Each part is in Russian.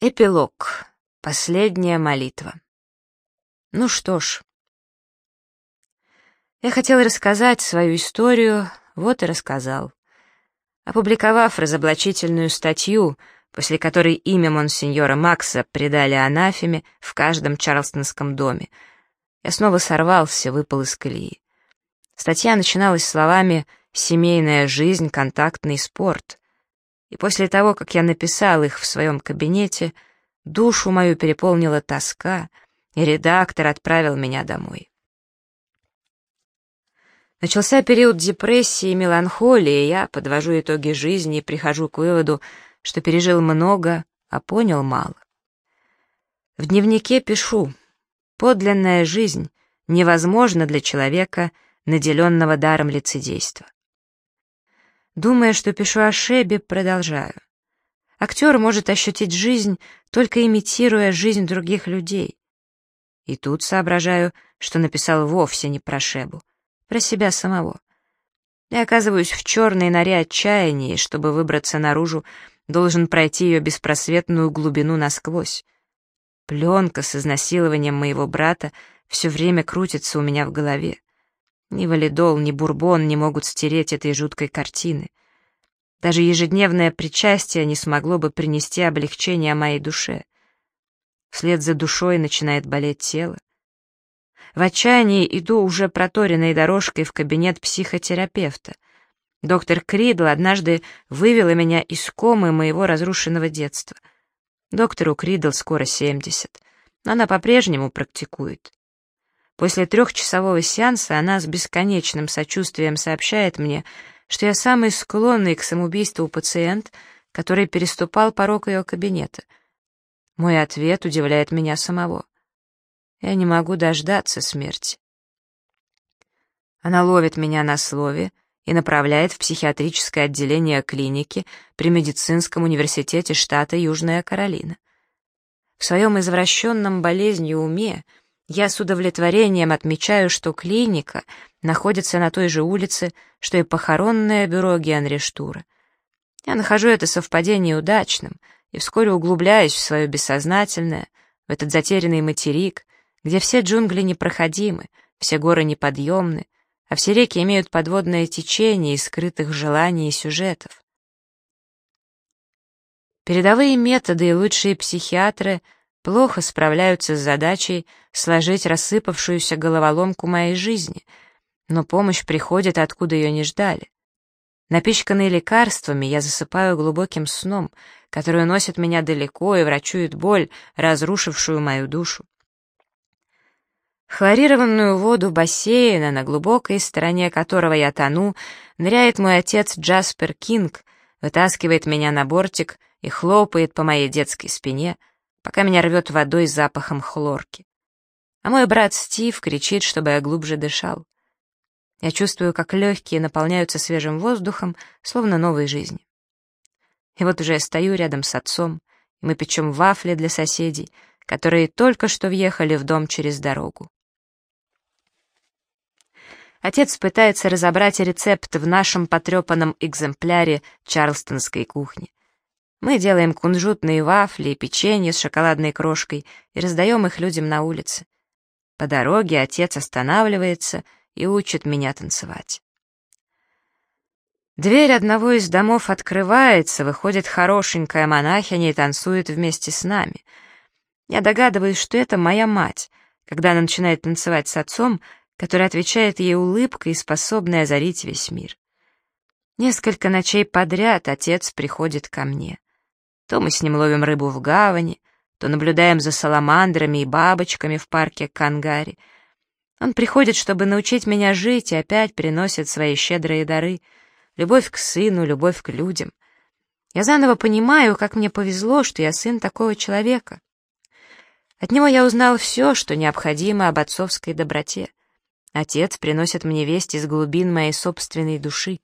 Эпилог. Последняя молитва. Ну что ж, я хотел рассказать свою историю, вот и рассказал. Опубликовав разоблачительную статью, после которой имя монсеньора Макса предали анафеме в каждом чарльстонском доме, я снова сорвался, выпал из колеи. Статья начиналась словами «семейная жизнь, контактный спорт». И после того, как я написал их в своем кабинете, душу мою переполнила тоска, и редактор отправил меня домой. Начался период депрессии и меланхолии, и я подвожу итоги жизни и прихожу к выводу, что пережил много, а понял мало. В дневнике пишу: подлинная жизнь невозможна для человека, наделенного даром лицедейства. Думая, что пишу о Шебе, продолжаю. Актер может ощутить жизнь, только имитируя жизнь других людей. И тут соображаю, что написал вовсе не про Шебу, про себя самого. Я оказываюсь в черной норе отчаяния, и чтобы выбраться наружу, должен пройти ее беспросветную глубину насквозь. Пленка с изнасилованием моего брата все время крутится у меня в голове. Ни валидол, ни бурбон не могут стереть этой жуткой картины. Даже ежедневное причастие не смогло бы принести облегчение моей душе. Вслед за душой начинает болеть тело. В отчаянии иду уже проторенной дорожкой в кабинет психотерапевта. Доктор Кридл однажды вывела меня из комы моего разрушенного детства. Доктору Кридл скоро 70, но она по-прежнему практикует. После 3-часового сеанса она с бесконечным сочувствием сообщает мне, что я самый склонный к самоубийству пациент, который переступал порог ее кабинета. Мой ответ удивляет меня самого. Я не могу дождаться смерти. Она ловит меня на слове и направляет в психиатрическое отделение клиники при медицинском университете штата Южная Каролина. В своем извращенном болезнью уме я с удовлетворением отмечаю, что клиника находится на той же улице, что и похоронное бюро Генри Штура. Я нахожу это совпадение удачным и вскоре углубляюсь в свое бессознательное, в этот затерянный материк, где все джунгли непроходимы, все горы неподъемны, а все реки имеют подводное течение из скрытых желаний и сюжетов. Передовые методы и лучшие психиатры плохо справляются с задачей сложить рассыпавшуюся головоломку моей жизни, но помощь приходит, откуда ее не ждали. Напичканный лекарствами, я засыпаю глубоким сном, который уносит меня далеко и врачует боль, разрушившую мою душу. В хлорированную воду бассейна, на глубокой стороне которого я тону, ныряет мой отец Джаспер Кинг, вытаскивает меня на бортик и хлопает по моей детской спине, пока меня рвет водой с запахом хлорки. А мой брат Стив кричит, чтобы я глубже дышал. Я чувствую, как легкие наполняются свежим воздухом, словно новой жизнью. И вот уже я стою рядом с отцом, и мы печем вафли для соседей, которые только что въехали в дом через дорогу. Отец пытается разобрать рецепт в нашем потрепанном экземпляре чарльстонской кухни. Мы делаем кунжутные вафли и печенье с шоколадной крошкой и раздаем их людям на улице. По дороге отец останавливается и учит меня танцевать. Дверь одного из домов открывается, выходит хорошенькая монахиня и танцует вместе с нами. Я догадываюсь, что это моя мать, когда она начинает танцевать с отцом, который отвечает ей улыбкой, способной озарить весь мир. Несколько ночей подряд отец приходит ко мне. То мы с ним ловим рыбу в гавани, то наблюдаем за саламандрами и бабочками в парке Кангари. Он приходит, чтобы научить меня жить, и опять приносит свои щедрые дары. Любовь к сыну, любовь к людям. Я заново понимаю, как мне повезло, что я сын такого человека. От него я узнал все, что необходимо об отцовской доброте. Отец приносит мне весть из глубин моей собственной души.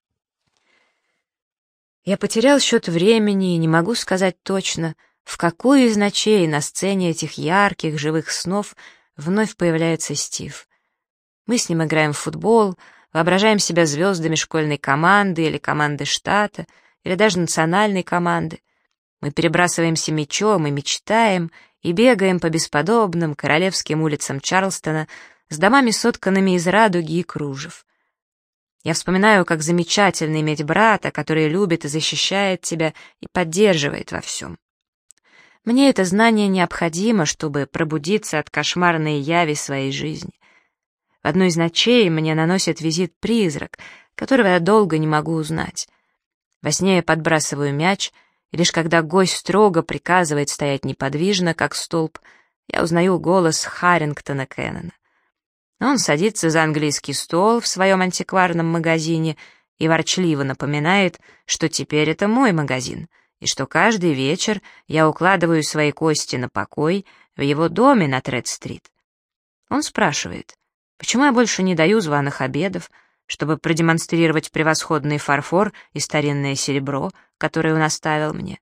Я потерял счет времени и не могу сказать точно, в какую из ночей на сцене этих ярких, живых снов вновь появляется Стив. Мы с ним играем в футбол, воображаем себя звездами школьной команды или команды штата, или даже национальной команды. Мы перебрасываемся мячом и мечтаем, и бегаем по бесподобным королевским улицам Чарльстона с домами, сотканными из радуги и кружев. Я вспоминаю, как замечательно иметь брата, который любит и защищает тебя и поддерживает во всем. Мне это знание необходимо, чтобы пробудиться от кошмарной яви своей жизни. В одну из ночей мне наносит визит призрак, которого я долго не могу узнать. Во сне я подбрасываю мяч, и лишь когда гость строго приказывает стоять неподвижно, как столб, я узнаю голос Харрингтона Кеннона. Он садится за английский стол в своем антикварном магазине и ворчливо напоминает, что теперь это мой магазин, и что каждый вечер я укладываю свои кости на покой в его доме на Тред-стрит. Он спрашивает, почему я больше не даю званых обедов, чтобы продемонстрировать превосходный фарфор и старинное серебро, которое он оставил мне.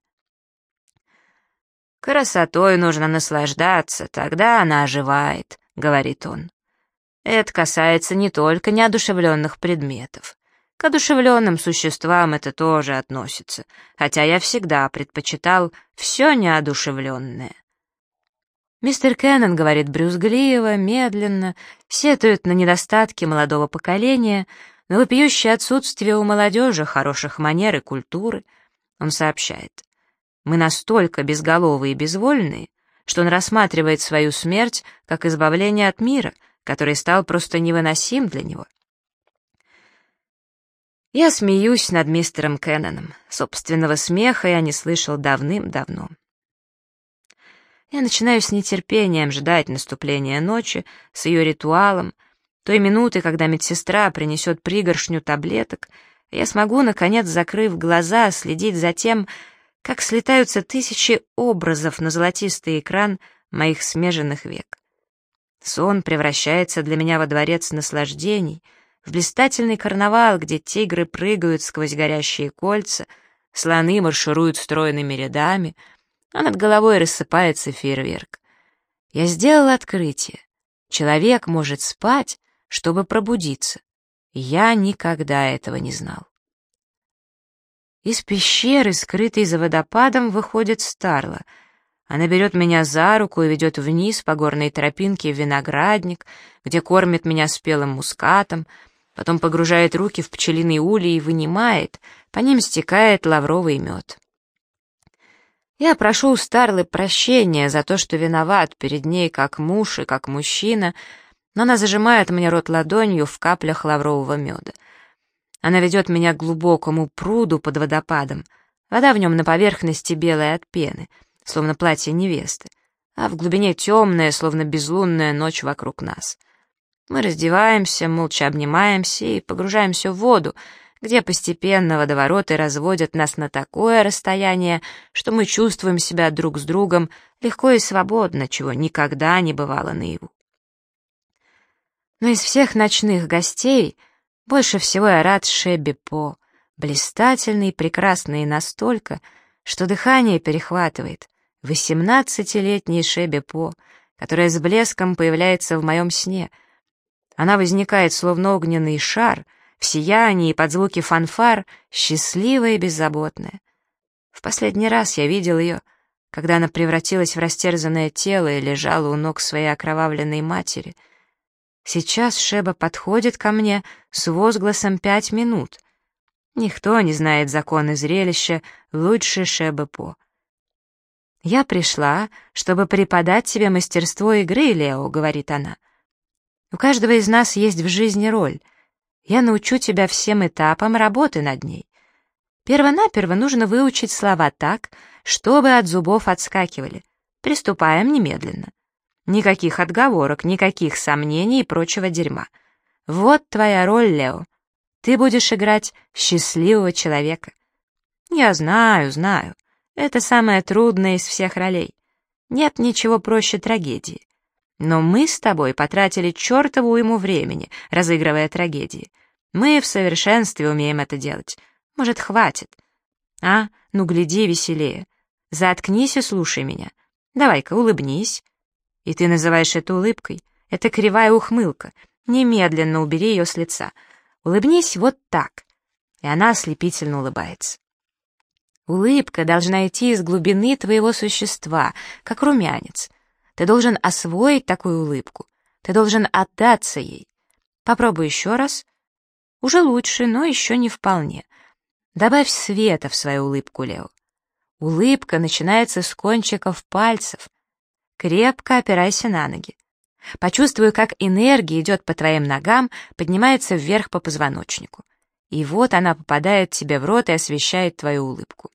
«Красотой нужно наслаждаться, тогда она оживает», — говорит он. Это касается не только неодушевленных предметов. К одушевленным существам это тоже относится, хотя я всегда предпочитал все неодушевленное. Мистер Кеннон говорит брюзгливо, медленно, сетует на недостатки молодого поколения, на вопиющее отсутствие у молодежи хороших манер и культуры. Он сообщает, мы настолько безголовые и безвольные, что он рассматривает свою смерть как избавление от мира, который стал просто невыносим для него. Я смеюсь над мистером Кенноном. Собственного смеха я не слышал давным-давно. Я начинаю с нетерпением ждать наступления ночи с ее ритуалом, той минуты, когда медсестра принесет пригоршню таблеток, и я смогу, наконец, закрыв глаза, следить за тем, как слетаются тысячи образов на золотистый экран моих смеженных век. Сон превращается для меня во дворец наслаждений, в блистательный карнавал, где тигры прыгают сквозь горящие кольца, слоны маршируют стройными рядами, а над головой рассыпается фейерверк. Я сделал открытие. Человек может спать, чтобы пробудиться. Я никогда этого не знал. Из пещеры, скрытой за водопадом, выходит Старла. Она берет меня за руку и ведет вниз по горной тропинке в виноградник, где кормит меня спелым мускатом, потом погружает руки в пчелиный улей и вынимает, по ним стекает лавровый мед. Я прошу у Старлы прощения за то, что виноват перед ней как муж и как мужчина, но она зажимает мне рот ладонью в каплях лаврового меда. Она ведет меня к глубокому пруду под водопадом, вода в нем на поверхности белая от пены, словно платье невесты, а в глубине темная, словно безлунная ночь вокруг нас. Мы раздеваемся, молча обнимаемся и погружаемся в воду, где постепенно водовороты разводят нас на такое расстояние, что мы чувствуем себя друг с другом легко и свободно, чего никогда не бывало наяву. Но из всех ночных гостей больше всего я рад Шебби По, блистательный и прекрасный настолько, что дыхание перехватывает. 18-летний Шебби По, которая с блеском появляется в моем сне. Она возникает, словно огненный шар, в сиянии под звуки фанфар, счастливая и беззаботная. В последний раз я видел ее, когда она превратилась в растерзанное тело и лежала у ног своей окровавленной матери. Сейчас Шеба подходит ко мне с возгласом 5 минут. Никто не знает законы зрелища лучше Шебы По. «Я пришла, чтобы преподать тебе мастерство игры, Лео», — говорит она. «У каждого из нас есть в жизни роль. Я научу тебя всем этапам работы над ней. Первонаперво нужно выучить слова так, чтобы от зубов отскакивали. Приступаем немедленно. Никаких отговорок, никаких сомнений и прочего дерьма. Вот твоя роль, Лео. Ты будешь играть счастливого человека». «Я знаю, знаю. Это самая трудная из всех ролей. Нет ничего проще трагедии. Но мы с тобой потратили чертову уйму времени, разыгрывая трагедии. Мы в совершенстве умеем это делать. Может, хватит? А, ну гляди веселее. Заткнись и слушай меня. Давай-ка улыбнись. И ты называешь это улыбкой? Это кривая ухмылка. Немедленно убери ее с лица. Улыбнись вот так. И она ослепительно улыбается. Улыбка должна идти из глубины твоего существа, как румянец. Ты должен освоить такую улыбку. Ты должен отдаться ей. Попробуй еще раз. Уже лучше, но еще не вполне. Добавь света в свою улыбку, Лео. Улыбка начинается с кончиков пальцев. Крепко опирайся на ноги. Почувствуй, как энергия идет по твоим ногам, поднимается вверх по позвоночнику. И вот она попадает тебе в рот и освещает твою улыбку.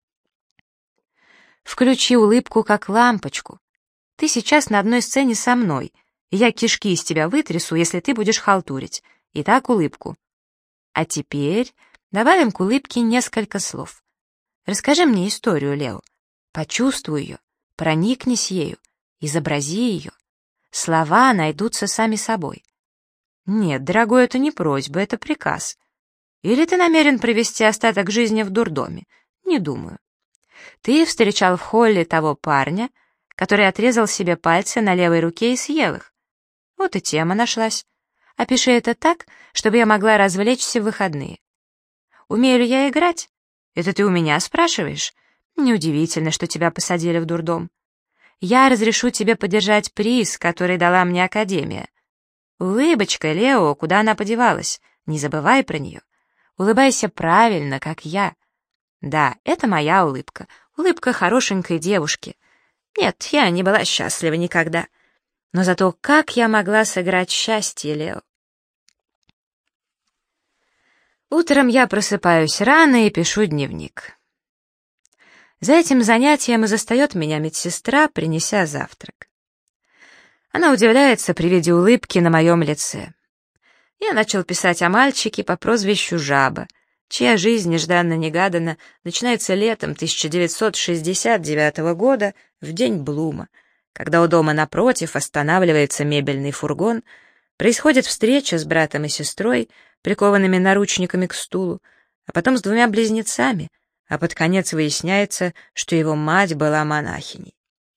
Включи улыбку как лампочку. Ты сейчас на одной сцене со мной, и я кишки из тебя вытрясу, если ты будешь халтурить. Итак, улыбку. А теперь добавим к улыбке несколько слов. Расскажи мне историю, Лео. Почувствуй ее, проникнись ею, изобрази ее. Слова найдутся сами собой. Нет, дорогой, это не просьба, это приказ. Или ты намерен провести остаток жизни в дурдоме? Не думаю. Ты встречал в холле того парня, который отрезал себе пальцы на левой руке и съел их. Вот и тема нашлась. Опиши это так, чтобы я могла развлечься в выходные. Умею ли я играть? Это ты у меня спрашиваешь? Неудивительно, что тебя посадили в дурдом. Я разрешу тебе подержать приз, который дала мне Академия. Улыбочка, Лео, куда она подевалась? Не забывай про нее. Улыбайся правильно, как я. Да, это моя улыбка. Улыбка хорошенькой девушки. Нет, я не была счастлива никогда. Но зато как я могла сыграть счастье, Лео? Утром я просыпаюсь рано и пишу дневник. За этим занятием и застает меня медсестра, принеся завтрак. Она удивляется при виде улыбки на моем лице. Я начал писать о мальчике по прозвищу Жаба, чья жизнь нежданно-негаданно начинается летом 1969 года в день Блума, когда у дома напротив останавливается мебельный фургон, происходит встреча с братом и сестрой, прикованными наручниками к стулу, а потом с двумя близнецами, а под конец выясняется, что его мать была монахиней.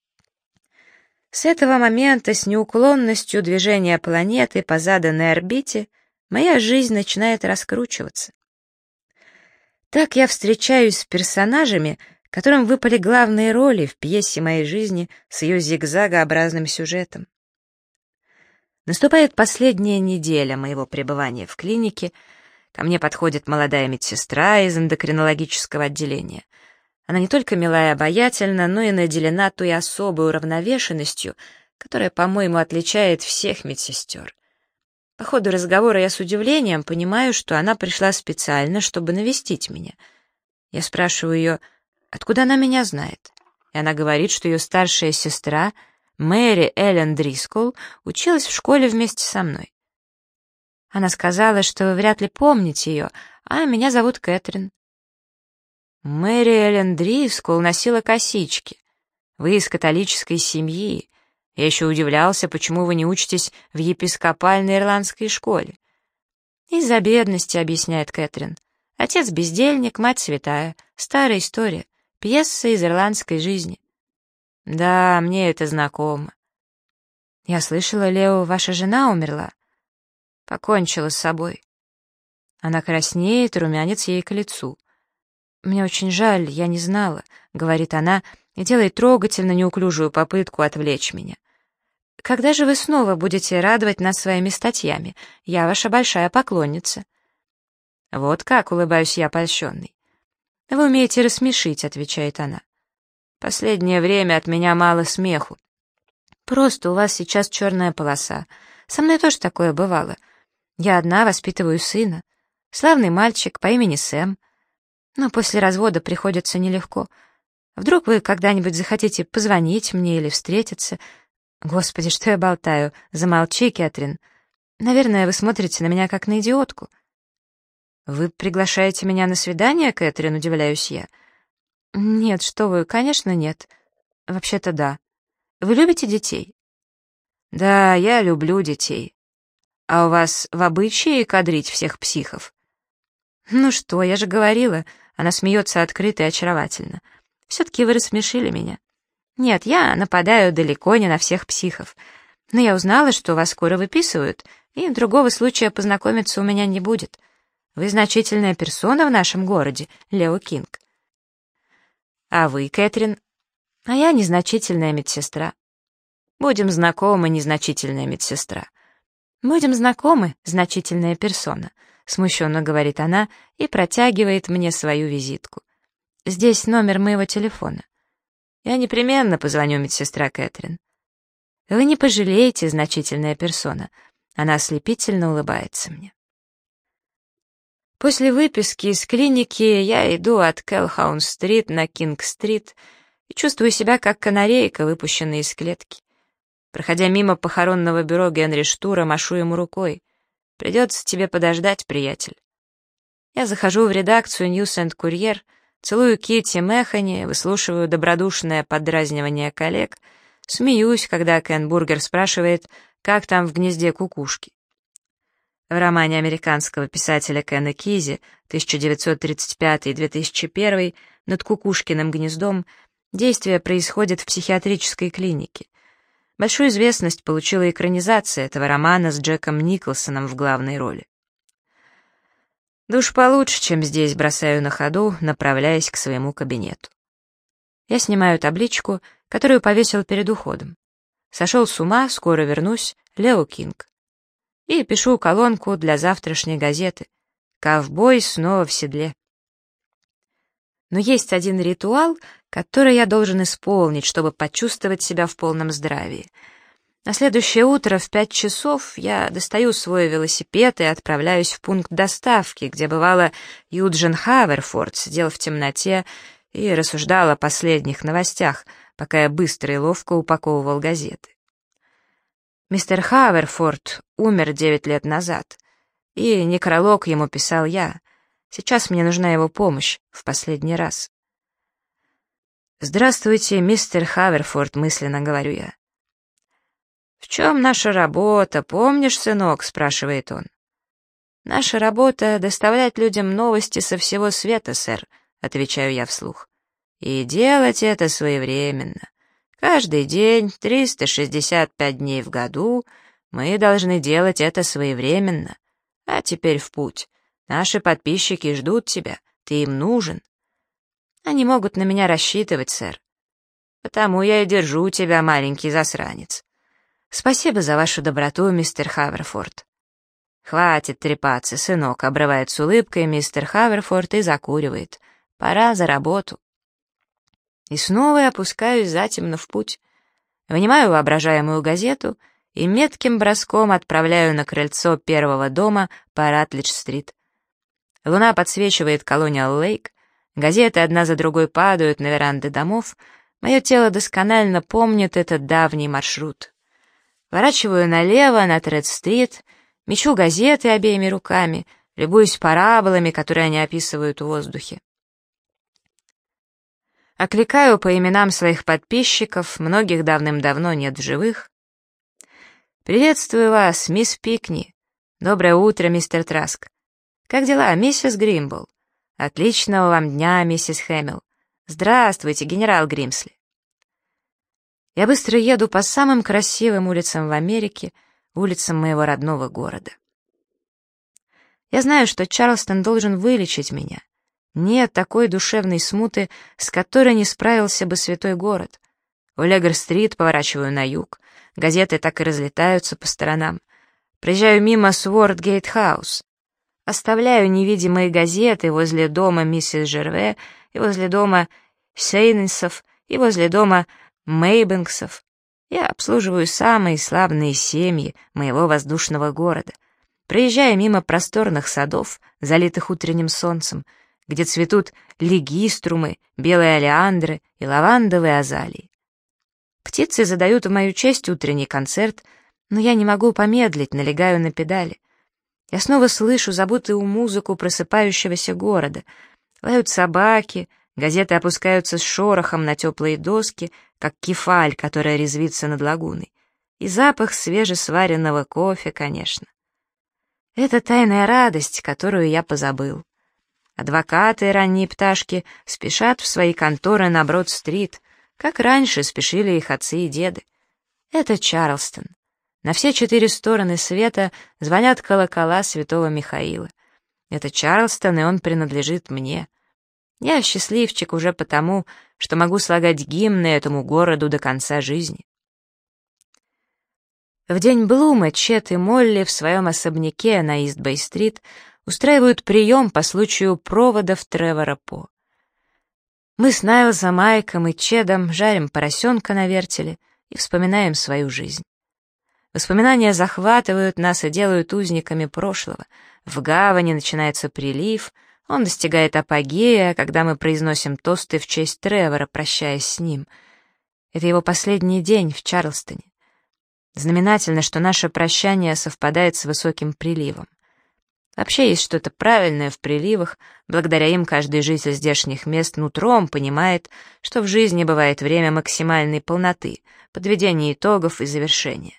С этого момента, с неуклонностью движения планеты по заданной орбите, моя жизнь начинает раскручиваться. Так я встречаюсь с персонажами, которым выпали главные роли в пьесе моей жизни с ее зигзагообразным сюжетом. Наступает последняя неделя моего пребывания в клинике. Ко мне подходит молодая медсестра из эндокринологического отделения. Она не только мила и обаятельна, но и наделена той особой уравновешенностью, которая, по-моему, отличает всех медсестер. По ходу разговора я с удивлением понимаю, что она пришла специально, чтобы навестить меня. Я спрашиваю ее, откуда она меня знает, и она говорит, что ее старшая сестра, Мэри Эллен Дрисколл, училась в школе вместе со мной. Она сказала, что вы вряд ли помните ее, а меня зовут Кэтрин. Мэри Эллен Дрисколл носила косички. Вы из католической семьи. Я еще удивлялся, почему вы не учитесь в епископальной ирландской школе. Из-за бедности, объясняет Кэтрин. Отец бездельник, мать святая. Старая история. Пьеса из ирландской жизни. Да, мне это знакомо. Я слышала, Лео, ваша жена умерла. Покончила с собой. Она краснеет, румянец ей к лицу. «Мне очень жаль, я не знала», — говорит она и делает трогательно неуклюжую попытку отвлечь меня. «Когда же вы снова будете радовать нас своими статьями? Я ваша большая поклонница». «Вот как», — улыбаюсь я польщенный. «Вы умеете рассмешить», — отвечает она. «Последнее время от меня мало смеху. Просто у вас сейчас черная полоса. Со мной тоже такое бывало. Я одна воспитываю сына. Славный мальчик по имени Сэм. Но после развода приходится нелегко. Вдруг вы когда-нибудь захотите позвонить мне или встретиться? Господи, что я болтаю? Замолчи, Кэтрин. Наверное, вы смотрите на меня как на идиотку». «Вы приглашаете меня на свидание, Кэтрин?» — удивляюсь я. «Нет, что вы, конечно, нет. Вообще-то да. Вы любите детей?» «Да, я люблю детей. А у вас в обычае кадрить всех психов?» «Ну что, я же говорила». Она смеется открыто и очаровательно. «Все-таки вы рассмешили меня. Нет, я нападаю далеко не на всех психов. Но я узнала, что вас скоро выписывают, и другого случая познакомиться у меня не будет. Вы значительная персона в нашем городе, Лео Кинг». А вы, Кэтрин? А я незначительная медсестра. Будем знакомы, незначительная медсестра. Будем знакомы, значительная персона, смущенно говорит она и протягивает мне свою визитку. Здесь номер моего телефона. Я непременно позвоню, медсестра Кэтрин. Вы не пожалеете, значительная персона. Она ослепительно улыбается мне. После выписки из клиники я иду от Келхаун-стрит на Кинг-стрит и чувствую себя как канарейка, выпущенная из клетки. Проходя мимо похоронного бюро Генри Штура, машу ему рукой. Придется тебе подождать, приятель. Я захожу в редакцию News and Courier, целую Китти Мэхани, выслушиваю добродушное поддразнивание коллег, смеюсь, когда Кен Бургер спрашивает, как там в гнезде кукушки. В романе американского писателя Кена Кизи 1935-2001 «Над кукушкиным гнездом» действие происходит в психиатрической клинике. Большую известность получила экранизация этого романа с Джеком Николсоном в главной роли. Душ получше, чем здесь, бросаю на ходу, направляясь к своему кабинету. Я снимаю табличку, которую повесил перед уходом. Сошел с ума, скоро вернусь, Лео Кинг. И пишу колонку для завтрашней газеты. Ковбой снова в седле. Но есть один ритуал, который я должен исполнить, чтобы почувствовать себя в полном здравии. На следующее утро в 5 часов я достаю свой велосипед и отправляюсь в пункт доставки, где бывало Юджин Хаверфорд сидел в темноте и рассуждал о последних новостях, пока я быстро и ловко упаковывал газеты. Мистер Хаверфорд умер 9 лет назад, и некролог ему писал я. Сейчас мне нужна его помощь в последний раз. «Здравствуйте, мистер Хаверфорд», — мысленно говорю я. «В чем наша работа, помнишь, сынок?» — спрашивает он. «Наша работа — доставлять людям новости со всего света, сэр», — отвечаю я вслух. «И делать это своевременно. Каждый день, 365 дней в году, мы должны делать это своевременно. А теперь в путь. Наши подписчики ждут тебя, ты им нужен». «Они могут на меня рассчитывать, сэр». «Потому я и держу тебя, маленький засранец». «Спасибо за вашу доброту, мистер Хаверфорд». «Хватит трепаться, сынок», — обрывает с улыбкой мистер Хаверфорд и закуривает. «Пора за работу». И снова я опускаюсь затемно в путь. Вынимаю воображаемую газету и метким броском отправляю на крыльцо первого дома по Ратлидж-стрит. Луна подсвечивает Колониал-Лейк, газеты одна за другой падают на веранды домов, мое тело досконально помнит этот давний маршрут. Ворачиваю налево на Тред-стрит, мечу газеты обеими руками, любуюсь параболами, которые они описывают в воздухе. Окликаю по именам своих подписчиков, многих давным-давно нет в живых. «Приветствую вас, мисс Пикни. Доброе утро, мистер Траск. Как дела, миссис Гримбл? Отличного вам дня, миссис Хэмилл. Здравствуйте, генерал Гримсли». Я быстро еду по самым красивым улицам в Америке, улицам моего родного города. Я знаю, что Чарльстон должен вылечить меня. Нет такой душевной смуты, с которой не справился бы святой город. У Леггер-стрит поворачиваю на юг, газеты так и разлетаются по сторонам. Проезжаю мимо Свордгейт-хаус. Оставляю невидимые газеты возле дома миссис Жерве и возле дома Сейнсов и возле дома Мейбенксов. Я обслуживаю самые славные семьи моего воздушного города, проезжая мимо просторных садов, залитых утренним солнцем, где цветут лигиструмы, белые олеандры и лавандовые азалии. Птицы задают в мою честь утренний концерт, но я не могу помедлить, налегаю на педали. Я снова слышу забытую музыку просыпающегося города. Лают собаки, газеты опускаются с шорохом на теплые доски, как кефаль, которая резвится над лагуной. И запах свежесваренного кофе, конечно. Это тайная радость, которую я позабыл. Адвокаты и ранние пташки спешат в свои конторы на Брод-стрит, как раньше спешили их отцы и деды. Это Чарльстон. На все 4 стороны света звонят колокола святого Михаила. Это Чарльстон, и он принадлежит мне. Я счастливчик уже потому, что могу слагать гимны этому городу до конца жизни. В день Блума Чет и Молли в своем особняке на Ист-Бэй-стрит устраивают прием по случаю проводов Тревора По. Мы с Найлзом, Майком и Чедом жарим поросенка на вертеле и вспоминаем свою жизнь. Воспоминания захватывают нас и делают узниками прошлого. В гавани начинается прилив, он достигает апогея, когда мы произносим тосты в честь Тревора, прощаясь с ним. Это его последний день в Чарльстоне. Знаменательно, что наше прощание совпадает с высоким приливом. Вообще есть что-то правильное в приливах, благодаря им каждый житель здешних мест нутром понимает, что в жизни бывает время максимальной полноты, подведения итогов и завершения.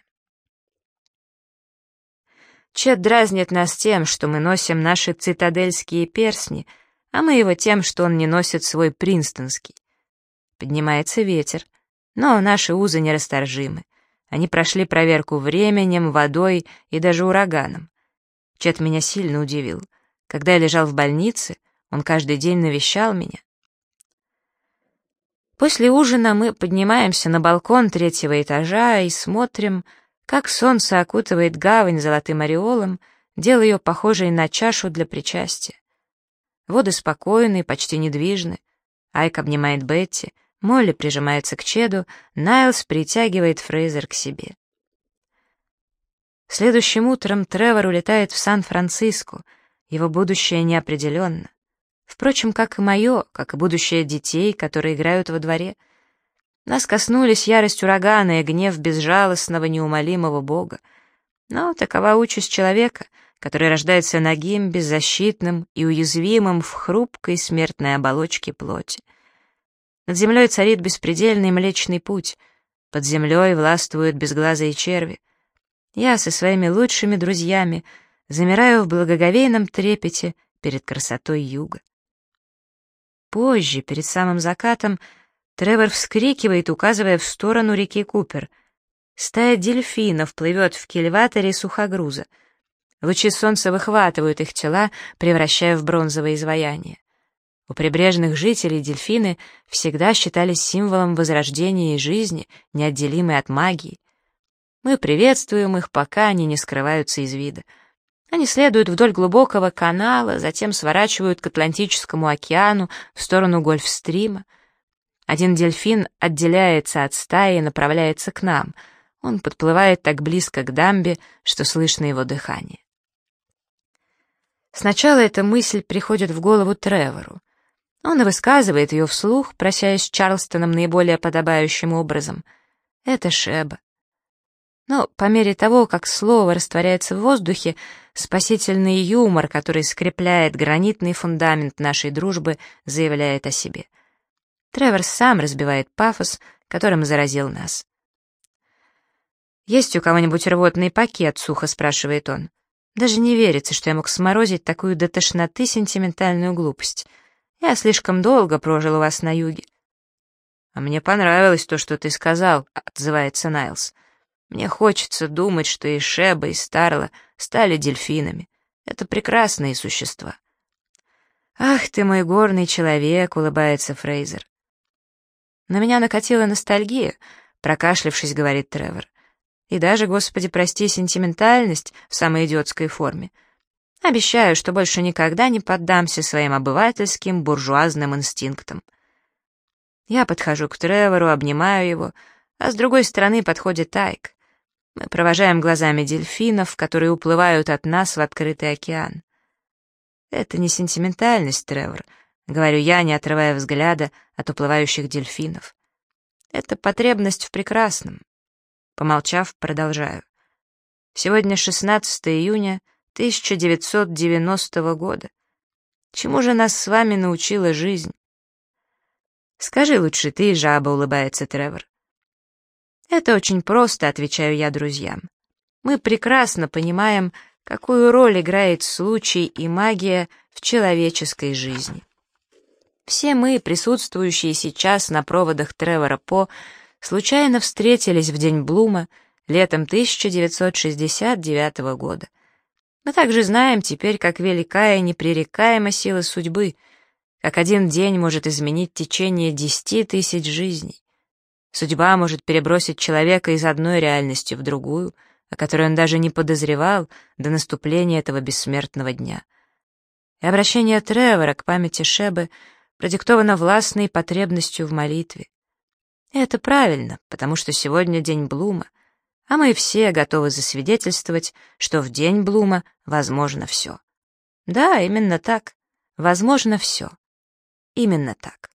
Чет дразнит нас тем, что мы носим наши цитадельские перстни, а мы его тем, что он не носит свой принстонский. Поднимается ветер, но наши узы нерасторжимы. Они прошли проверку временем, водой и даже ураганом. Чет меня сильно удивил. Когда я лежал в больнице, он каждый день навещал меня. После ужина мы поднимаемся на балкон 3-го этажа и смотрим, как солнце окутывает гавань золотым ореолом, делая ее похожей на чашу для причастия. Воды спокойны, почти недвижны. Айк обнимает Бетти, Молли прижимается к Чеду, Найлс притягивает Фрейзер к себе. Следующим утром Тревор улетает в Сан-Франциско, его будущее неопределенно. Впрочем, как и мое, как и будущее детей, которые играют во дворе. Нас коснулись ярость урагана и гнев безжалостного, неумолимого Бога. Но такова участь человека, который рождается нагим, беззащитным и уязвимым в хрупкой смертной оболочке плоти. Над землей царит беспредельный Млечный Путь, под землей властвуют безглазые черви. Я со своими лучшими друзьями замираю в благоговейном трепете перед красотой юга. Позже, перед самым закатом, Тревор вскрикивает, указывая в сторону реки Купер. Стая дельфинов плывет в кильваторе сухогруза. Лучи солнца выхватывают их тела, превращая в бронзовое изваяние. У прибрежных жителей дельфины всегда считались символом возрождения и жизни, неотделимой от магии. Мы приветствуем их, пока они не скрываются из вида. Они следуют вдоль глубокого канала, затем сворачивают к Атлантическому океану в сторону Гольфстрима. Один дельфин отделяется от стаи и направляется к нам. Он подплывает так близко к дамбе, что слышно его дыхание. Сначала эта мысль приходит в голову Тревору. Он и высказывает ее вслух, прощаясь с Чарльстоном наиболее подобающим образом. Это Шеба. Но по мере того, как слово растворяется в воздухе, спасительный юмор, который скрепляет гранитный фундамент нашей дружбы, заявляет о себе. Тревор сам разбивает пафос, которым заразил нас. «Есть у кого-нибудь рвотный пакет?» — сухо спрашивает он. «Даже не верится, что я мог сморозить такую до тошноты сентиментальную глупость. Я слишком долго прожил у вас на юге». «А мне понравилось то, что ты сказал», — отзывается Найлс. «Мне хочется думать, что и Шеба, и Старла стали дельфинами. Это прекрасные существа». «Ах ты мой горный человек», — улыбается Фрейзер. «На меня накатила ностальгия», — прокашлявшись, говорит Тревор. «И даже, Господи, прости, сентиментальность в самой идиотской форме. Обещаю, что больше никогда не поддамся своим обывательским буржуазным инстинктам». Я подхожу к Тревору, обнимаю его, а с другой стороны подходит Айк. Мы провожаем глазами дельфинов, которые уплывают от нас в открытый океан. «Это не сентиментальность, Тревор», — говорю я, не отрывая взгляда от уплывающих дельфинов. «Это потребность в прекрасном». Помолчав, продолжаю. Сегодня 16 июня 1990 года. Чему же нас с вами научила жизнь? «Скажи лучше ты, жаба», — улыбается Тревор. «Это очень просто», — отвечаю я друзьям. «Мы прекрасно понимаем, какую роль играет случай и магия в человеческой жизни. Все мы, присутствующие сейчас на проводах Тревора По, случайно встретились в день Блума летом 1969 года. Мы также знаем теперь, как велика и непререкаема сила судьбы, как один день может изменить течение 10 тысяч жизней. Судьба может перебросить человека из одной реальности в другую, о которой он даже не подозревал до наступления этого бессмертного дня. И обращение Тревора к памяти Шебы продиктовано властной потребностью в молитве. И это правильно, потому что сегодня день Блума, а мы все готовы засвидетельствовать, что в день Блума возможно все. Да, именно так. Возможно все. Именно так.